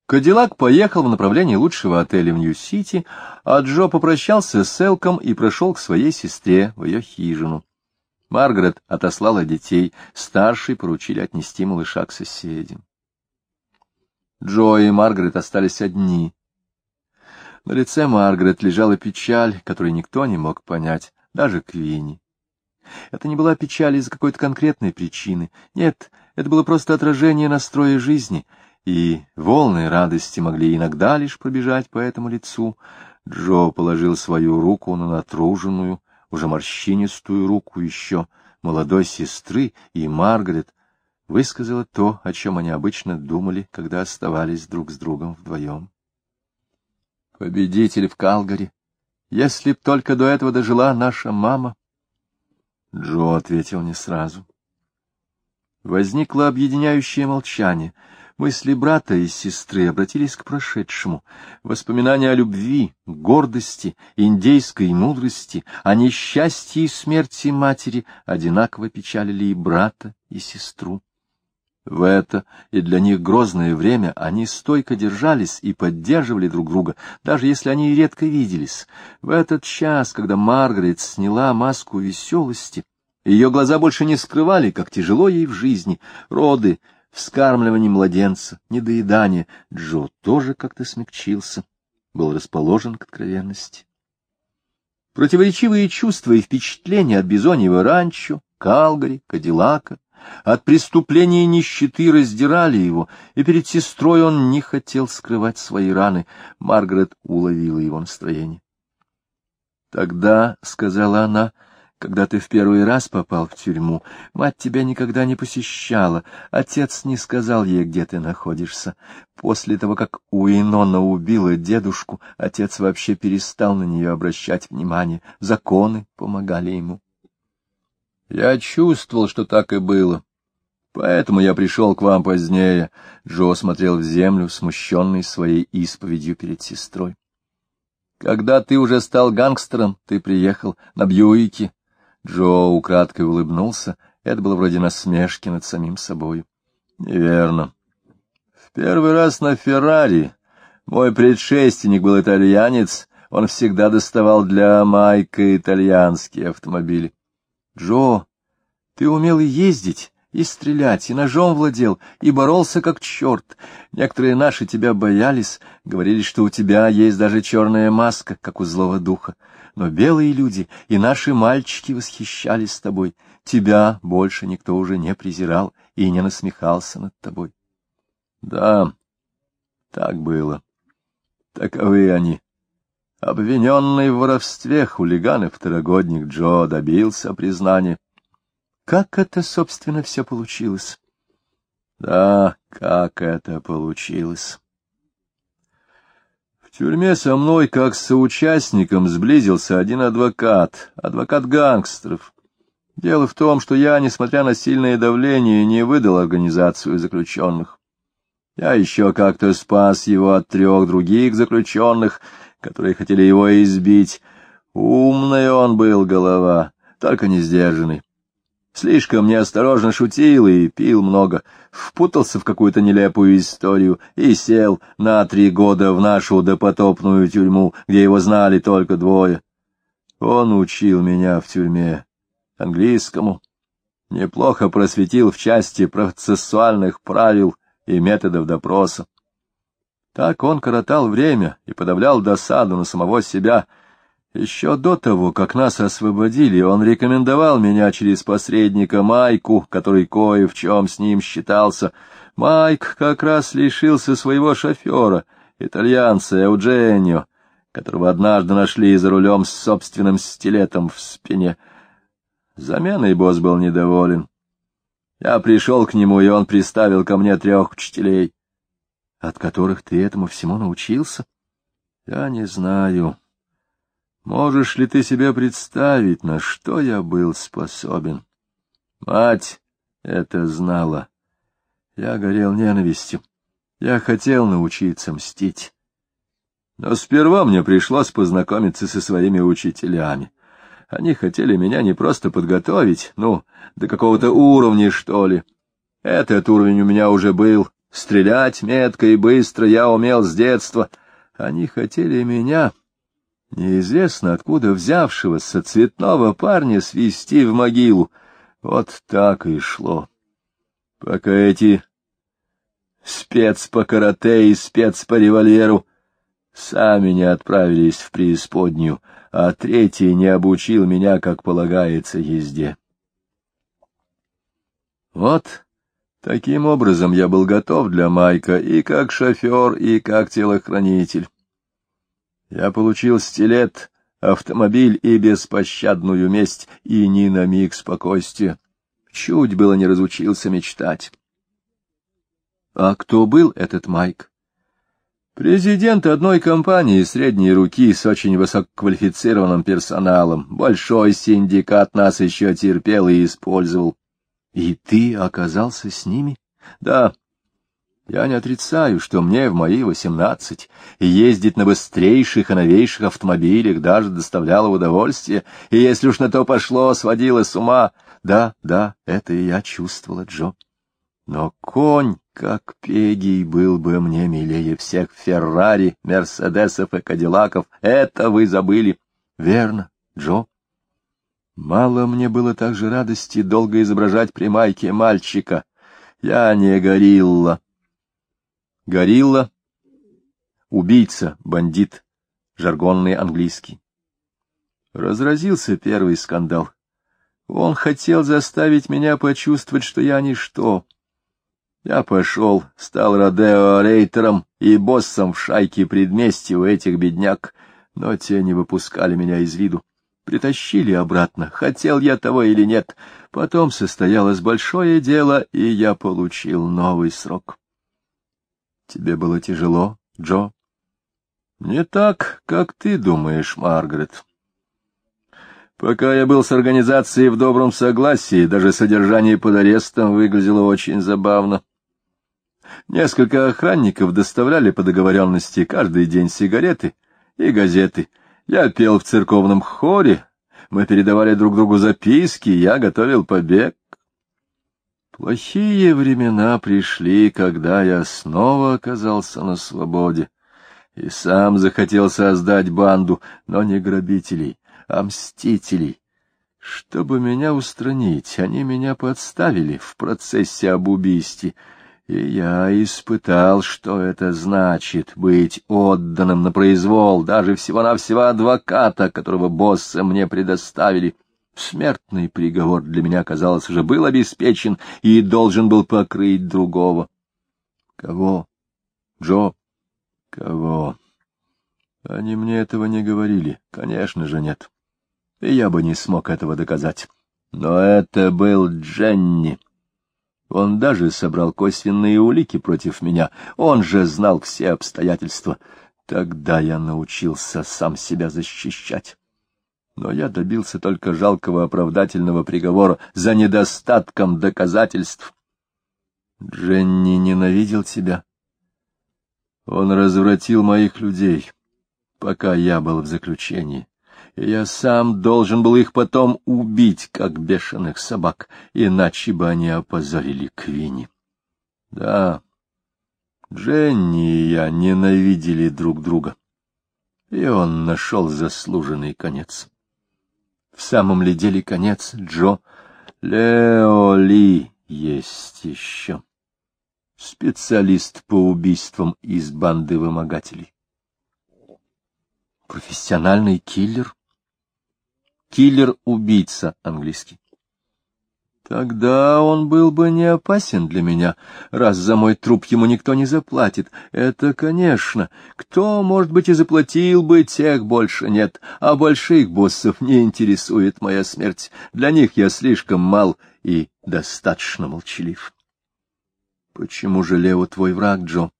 Кадиллак поехал в направлении лучшего отеля в Нью-Сити, а Джо попрощался с Элком и прошел к своей сестре в ее хижину. Маргарет отослала детей, старшей поручили отнести малыша к соседям. Джо и Маргарет остались одни. На лице Маргарет лежала печаль, которую никто не мог понять, даже Квинни. Это не была печаль из-за какой-то конкретной причины. Нет, это было просто отражение настроя жизни, и волны радости могли иногда лишь пробежать по этому лицу. Джо положил свою руку на натруженную, уже морщинистую руку еще молодой сестры, и Маргарет высказала то, о чем они обычно думали, когда оставались друг с другом вдвоем. Победитель в Калгари. Если б только до этого дожила наша мама. Джо ответил не сразу. Возникло объединяющее молчание. Мысли брата и сестры обратились к прошедшему. Воспоминания о любви, гордости, индейской мудрости, о несчастье и смерти матери одинаково печалили и брата, и сестру. В это и для них грозное время они стойко держались и поддерживали друг друга, даже если они и редко виделись. В этот час, когда Маргарет сняла маску веселости, ее глаза больше не скрывали, как тяжело ей в жизни, роды, вскармливание младенца, недоедание. Джо тоже как-то смягчился, был расположен к откровенности. Противоречивые чувства и впечатления от Бизоньего ранчо, Калгари, Кадиллака, от преступления и нищеты раздирали его, и перед сестрой он не хотел скрывать свои раны. Маргарет уловила его настроение. «Тогда, — сказала она, — когда ты в первый раз попал в тюрьму, мать тебя никогда не посещала, отец не сказал ей, где ты находишься. После того, как Уинона убила дедушку, отец вообще перестал на нее обращать внимание, законы помогали ему. Я чувствовал, что так и было, поэтому я пришел к вам позднее. Джо смотрел в землю, смущенный своей исповедью перед сестрой. Когда ты уже стал гангстером, ты приехал на Бьюике. Джо украдкой улыбнулся. Это было вроде насмешки над самим собой. Неверно. В первый раз на Феррари. Мой предшественник был итальянец. Он всегда доставал для Майка итальянские автомобили. Джо, ты умел и ездить, и стрелять, и ножом владел, и боролся как черт. Некоторые наши тебя боялись, говорили, что у тебя есть даже черная маска, как у злого духа. Но белые люди и наши мальчики восхищались тобой. Тебя больше никто уже не презирал и не насмехался над тобой. Да, так было. Таковы они. Обвиненный в воровстве хулиган и второгодник Джо добился признания. Как это, собственно, все получилось? Да, как это получилось. В тюрьме со мной, как с соучастником, сблизился один адвокат гангстеров. Дело в том, что я, несмотря на сильное давление, не выдал организацию заключенных. Я еще как-то спас его от 3 других заключенных, которые хотели его избить. Умный он был, голова, только не сдержанный. Слишком неосторожно шутил и пил много, впутался в какую-то нелепую историю и сел на 3 года в нашу допотопную тюрьму, где его знали только 2. Он учил меня в тюрьме английскому, неплохо просветил в части процессуальных правил и методов допроса. Так он коротал время и подавлял досаду на самого себя. Еще до того, как нас освободили, он рекомендовал меня через посредника Майку, который кое в чем с ним считался. Майк как раз лишился своего шофера, итальянца Eugenio, которого однажды нашли за рулем с собственным стилетом в спине. Заменой босс был недоволен. Я пришел к нему, и он приставил ко мне 3 учителей. От которых ты этому всему научился? Я не знаю. Можешь ли ты себе представить, на что я был способен? Мать это знала. Я горел ненавистью. Я хотел научиться мстить. Но сперва мне пришлось познакомиться со своими учителями. Они хотели меня не просто подготовить, до какого-то уровня, что ли. Этот уровень у меня уже был, Стрелять метко и быстро я умел с детства. Они хотели меня, неизвестно откуда взявшегося цветного парня, свести в могилу. Вот так и шло. Пока эти спец по карате и спец по револьверу сами не отправились в преисподнюю, а третий не обучил меня, как полагается, езде. Вот таким образом я был готов для Майка и как шофер, и как телохранитель. Я получил стилет, автомобиль и беспощадную месть, и ни на миг спокойствия. Чуть было не разучился мечтать. А кто был этот Майк? Президент одной компании средней руки с очень высококвалифицированным персоналом. Большой синдикат нас еще терпел и использовал. И ты оказался с ними? Да. Я не отрицаю, что мне в мои 18 ездить на быстрейших и новейших автомобилях даже доставляло удовольствие, и если уж на то пошло, сводило с ума. Да, это и я чувствовала, Джо. Но конь, как Пегий, был бы мне милее всех Феррари, Мерседесов и Кадиллаков. Это вы забыли. Верно, Джо. Мало мне было также радости долго изображать при Майке мальчика. Я не горилла. Горилла — убийца, бандит, жаргонный английский. Разразился первый скандал. Он хотел заставить меня почувствовать, что я ничто. Я пошел, стал родео-рейтером и боссом в шайке предместья у этих бедняк, но те не выпускали меня из виду. Притащили обратно, хотел я того или нет. Потом состоялось большое дело, и я получил новый срок. Тебе было тяжело, Джо? Не так, как ты думаешь, Маргарет. Пока я был с организацией в добром согласии, даже содержание под арестом выглядело очень забавно. Несколько охранников доставляли по договоренности каждый день сигареты и газеты. Я пел в церковном хоре, мы передавали друг другу записки, я готовил побег. Плохие времена пришли, когда я снова оказался на свободе, и сам захотел создать банду, но не грабителей, а мстителей. Чтобы меня устранить, они меня подставили в процессе об убийстве, и я испытал, что это значит быть отданным на произвол даже всего-навсего адвоката, которого боссы мне предоставили. Смертный приговор для меня, казалось, уже был обеспечен и должен был покрыть другого. Кого, Джо? Кого? Они мне этого не говорили, конечно же, нет. И я бы не смог этого доказать. Но это был Дженни. Он даже собрал косвенные улики против меня. Он же знал все обстоятельства. Тогда я научился сам себя защищать. Но я добился только жалкого оправдательного приговора за недостатком доказательств. Дженни ненавидел тебя. Он развратил моих людей, пока я был в заключении. И я сам должен был их потом убить, как бешеных собак, иначе бы они опозорили Квинни. Да, Дженни и я ненавидели друг друга, и он нашел заслуженный конец. В самом ли деле конец, Джо? Лео Ли есть еще. Специалист по убийствам из банды вымогателей. Профессиональный киллер? Киллер-убийца английский. Тогда он был бы не опасен для меня, раз за мой труп ему никто не заплатит. Это, конечно. Кто, может быть, и заплатил бы, тех больше нет, а больших боссов не интересует моя смерть. Для них я слишком мал и достаточно молчалив. Почему же Лео твой враг, Джо?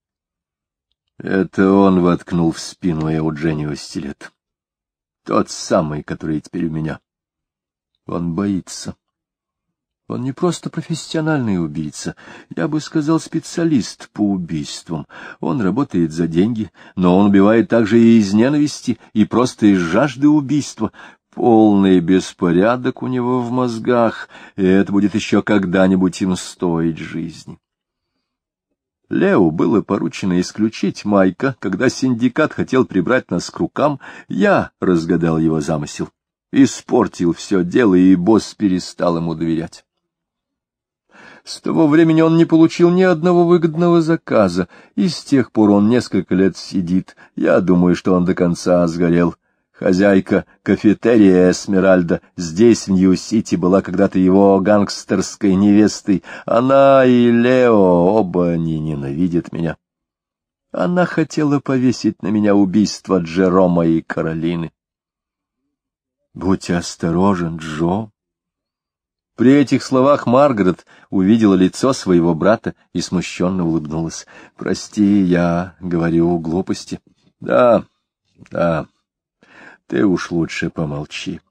Это он воткнул в спину Эудженио стилет. Тот самый, который теперь у меня. Он боится. Он не просто профессиональный убийца, я бы сказал, специалист по убийствам. Он работает за деньги, но он убивает также и из ненависти, и просто из жажды убийства. Полный беспорядок у него в мозгах, и это будет еще когда-нибудь им стоить жизни. Лео было поручено исключить Майка. Когда синдикат хотел прибрать нас к рукам, я разгадал его замысел. Испортил все дело, и босс перестал ему доверять. С того времени он не получил ни одного выгодного заказа, и с тех пор он несколько лет сидит. Я думаю, что он до конца сгорел. Хозяйка кафетерия Эсмеральда здесь, в Нью-Сити, была когда-то его гангстерской невестой. Она и Лео, оба они ненавидят меня. Она хотела повесить на меня убийство Джерома и Каролины. Будь осторожен, Джо. При этих словах Маргарет увидела лицо своего брата и смущенно улыбнулась. — Прости, я говорю глупости. — Да, да, ты уж лучше помолчи.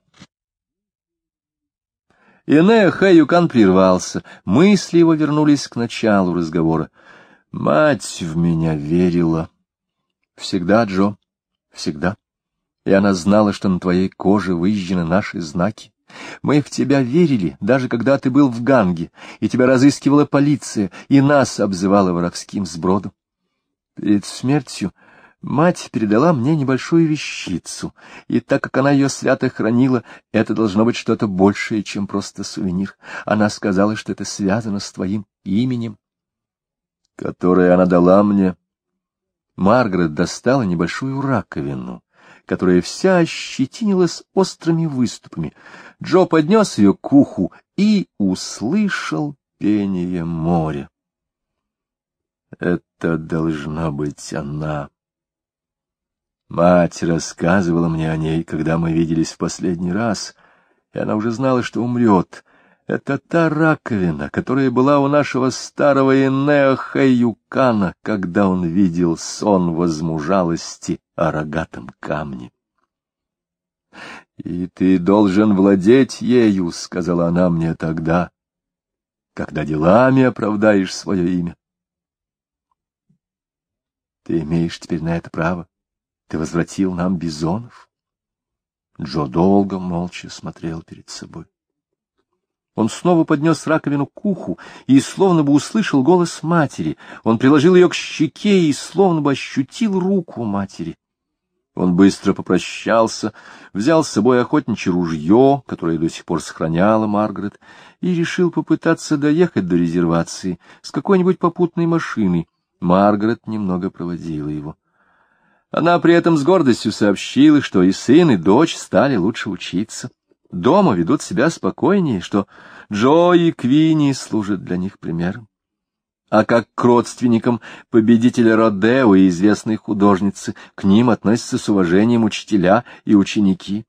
Энео Хэйюкан прервался. Мысли его вернулись к началу разговора. — Мать в меня верила. — Всегда, Джо, всегда. И она знала, что на твоей коже выжжены наши знаки. Мы в тебя верили, даже когда ты был в Ганге, и тебя разыскивала полиция, и нас обзывала воровским сбродом. Перед смертью мать передала мне небольшую вещицу, и так как она ее свято хранила, это должно быть что-то большее, чем просто сувенир. Она сказала, что это связано с твоим именем, которое она дала мне. Маргарет достала небольшую раковину, которая вся ощетинилась острыми выступами. Джо поднес ее к уху и услышал пение моря. Это должна быть она. Мать рассказывала мне о ней, когда мы виделись в последний раз, и она уже знала, что умрет. Это та раковина, которая была у нашего старого Энео Хэйюкана, когда он видел сон возмужалости о рогатом камне. — И ты должен владеть ею, — сказала она мне тогда, — когда делами оправдаешь свое имя. Ты имеешь теперь на это право. Ты возвратил нам бизонов. Джо долго молча смотрел перед собой. Он снова поднес раковину к уху и словно бы услышал голос матери. Он приложил ее к щеке и словно бы ощутил руку матери. Он быстро попрощался, взял с собой охотничье ружье, которое до сих пор сохраняла Маргарет, и решил попытаться доехать до резервации с какой-нибудь попутной машиной. Маргарет немного проводила его. Она при этом с гордостью сообщила, что и сын, и дочь стали лучше учиться. Дома ведут себя спокойнее, что Джо и Квинни служат для них примером. А как к родственникам победителя Родео и известной художницы, к ним относятся с уважением учителя и ученики.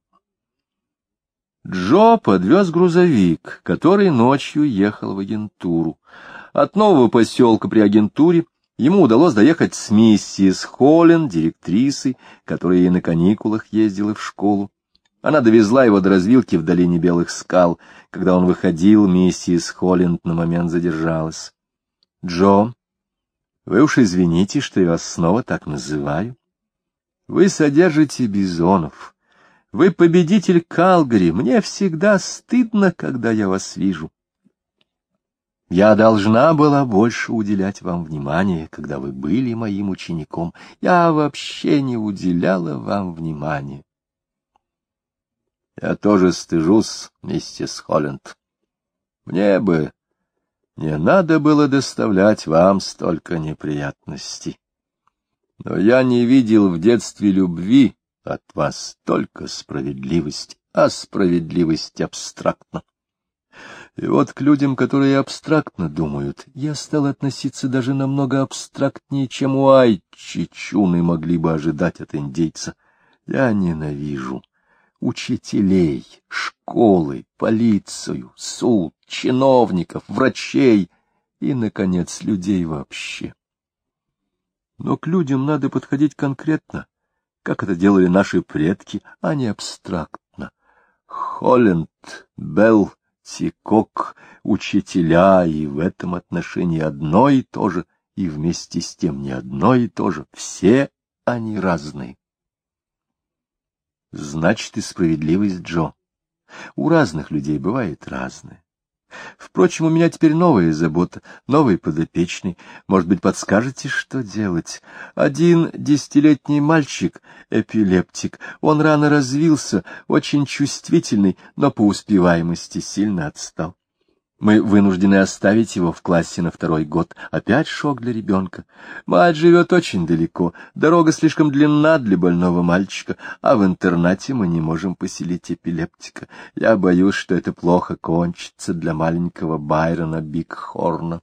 Джо подвез грузовик, который ночью ехал в агентуру. От нового поселка при агентуре ему удалось доехать с миссис Холлен, директрисой, которая и на каникулах ездила в школу. Она довезла его до развилки в долине Белых скал. Когда он выходил, миссис Холланд на момент задержалась. — Джо, вы уж извините, что я вас снова так называю. Вы содержите бизонов. Вы победитель Калгари. Мне всегда стыдно, когда я вас вижу. Я должна была больше уделять вам внимания, когда вы были моим учеником. Я вообще не уделяла вам внимания. Я тоже стыжусь, миссис Холланд. Мне бы не надо было доставлять вам столько неприятностей. Но я не видел в детстве любви от вас, только справедливость, а справедливость абстрактна. И вот к людям, которые абстрактно думают, я стал относиться даже намного абстрактнее, чем уайчичуны могли бы ожидать от индейца. Я ненавижу учителей, школы, полицию, суд, чиновников, врачей и, наконец, людей вообще. Но к людям надо подходить конкретно, как это делали наши предки, а не абстрактно. Холланд, Белл, Тикок, учителя, и в этом отношении одно и то же, и вместе с тем не одно и то же. Все они разные. Значит, и справедливость, Джо, у разных людей бывает разная. Впрочем, у меня теперь новая забота, новый подопечный. Может быть, подскажете, что делать? Один 10-летний мальчик, эпилептик, он рано развился, очень чувствительный, но по успеваемости сильно отстал. Мы вынуждены оставить его в классе на 2-й год. Опять шок для ребенка. Мать живет очень далеко, дорога слишком длинна для больного мальчика, а в интернате мы не можем поселить эпилептика. Я боюсь, что это плохо кончится для маленького Байрона Бигхорна.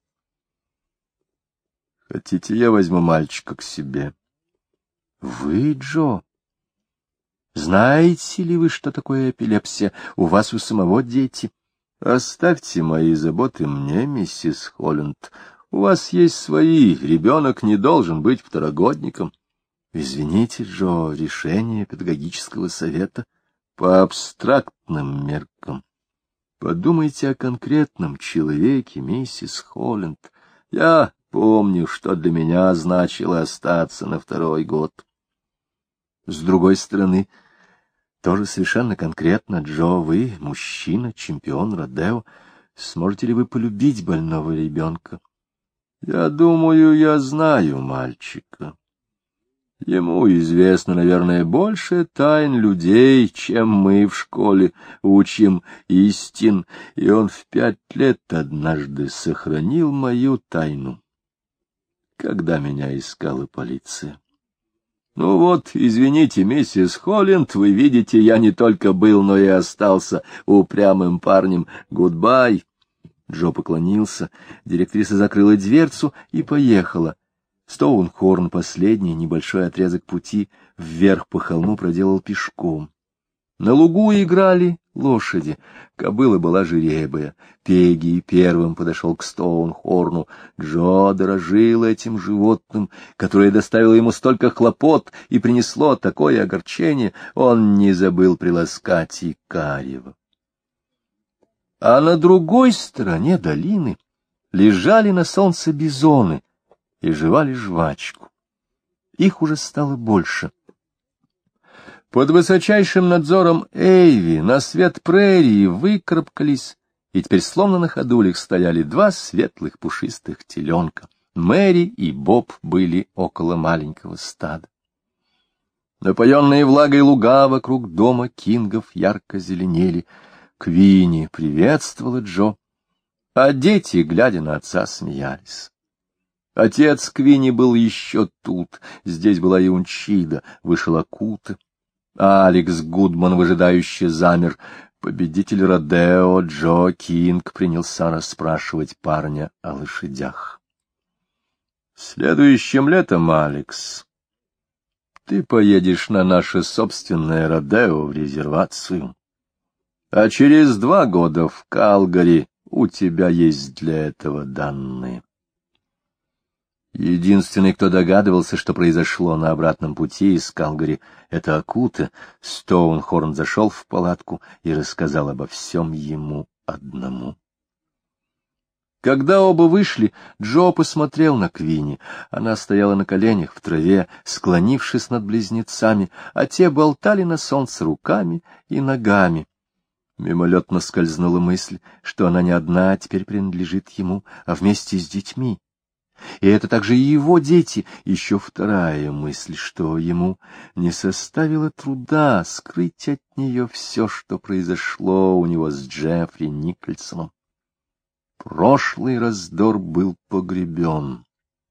Хотите, я возьму мальчика к себе? Вы, Джо? Знаете ли вы, что такое эпилепсия? У вас у самого дети. Оставьте мои заботы мне, миссис Холланд. У вас есть свои, ребенок не должен быть второгодником. Извините, Джо, решение педагогического совета по абстрактным меркам. Подумайте о конкретном человеке, миссис Холланд. Я помню, что для меня значило остаться на 2-й год. С другой стороны, тоже совершенно конкретно, Джо, вы, мужчина, чемпион Родео, сможете ли вы полюбить больного ребенка? Я думаю, я знаю мальчика. Ему известно, наверное, больше тайн людей, чем мы в школе учим истин, и он в 5 лет однажды сохранил мою тайну, когда меня искала полиция. Ну вот, извините, миссис Холланд, вы видите, я не только был, но и остался упрямым парнем. Гудбай. Джо поклонился, директриса закрыла дверцу и поехала. Стоунхорн последний небольшой отрезок пути вверх по холму проделал пешком. На лугу играли лошади, кобыла была жеребая. Пегги первым подошел к Стоунхорну. Джо дорожил этим животным, которое доставило ему столько хлопот и принесло такое огорчение, он не забыл приласкать и карьего. А на другой стороне долины лежали на солнце бизоны и жевали жвачку. Их уже стало больше. Под высочайшим надзором Эйви на свет прерии выкарабкались, и теперь словно на ходулях стояли 2 светлых пушистых теленка. Мэри и Боб были около маленького стада. Напоенные влагой луга вокруг дома Кингов ярко зеленели. Квинни приветствовала Джо, а дети, глядя на отца, смеялись. Отец Квинни был еще тут, здесь была и Унчида, вышел Акута. Алекс Гудман выжидающе замер. Победитель Родео Джо Кинг принялся расспрашивать парня о лошадях. Следующим летом, Алекс, ты поедешь на наше собственное Родео в резервацию, а через 2 года в Калгари у тебя есть для этого данные. Единственный, кто догадывался, что произошло на обратном пути из Калгари, это Акута. Стоунхорн зашел в палатку и рассказал обо всем ему одному. Когда оба вышли, Джо посмотрел на Квинни. Она стояла на коленях в траве, склонившись над близнецами, а те болтали на солнце руками и ногами. Мимолетно скользнула мысль, что она не одна теперь принадлежит ему, а вместе с детьми. И это также и его дети. Еще вторая мысль, что ему не составило труда скрыть от нее все, что произошло у него с Джеффри Никольсоном. Прошлый раздор был погребен,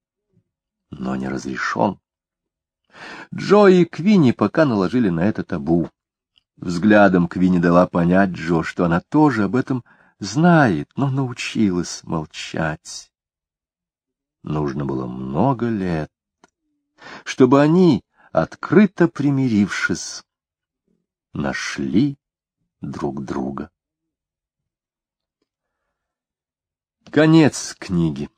но не разрешен. Джо и Квинни пока наложили на это табу. Взглядом Квинни дала понять Джо, что она тоже об этом знает, но научилась молчать. Нужно было много лет, чтобы они, открыто примирившись, нашли друг друга. Конец книги.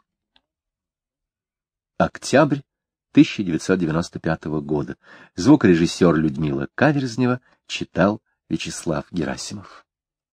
Октябрь 1995 года. Звукорежиссер Людмила Каверзнева читал Вячеслав Герасимов.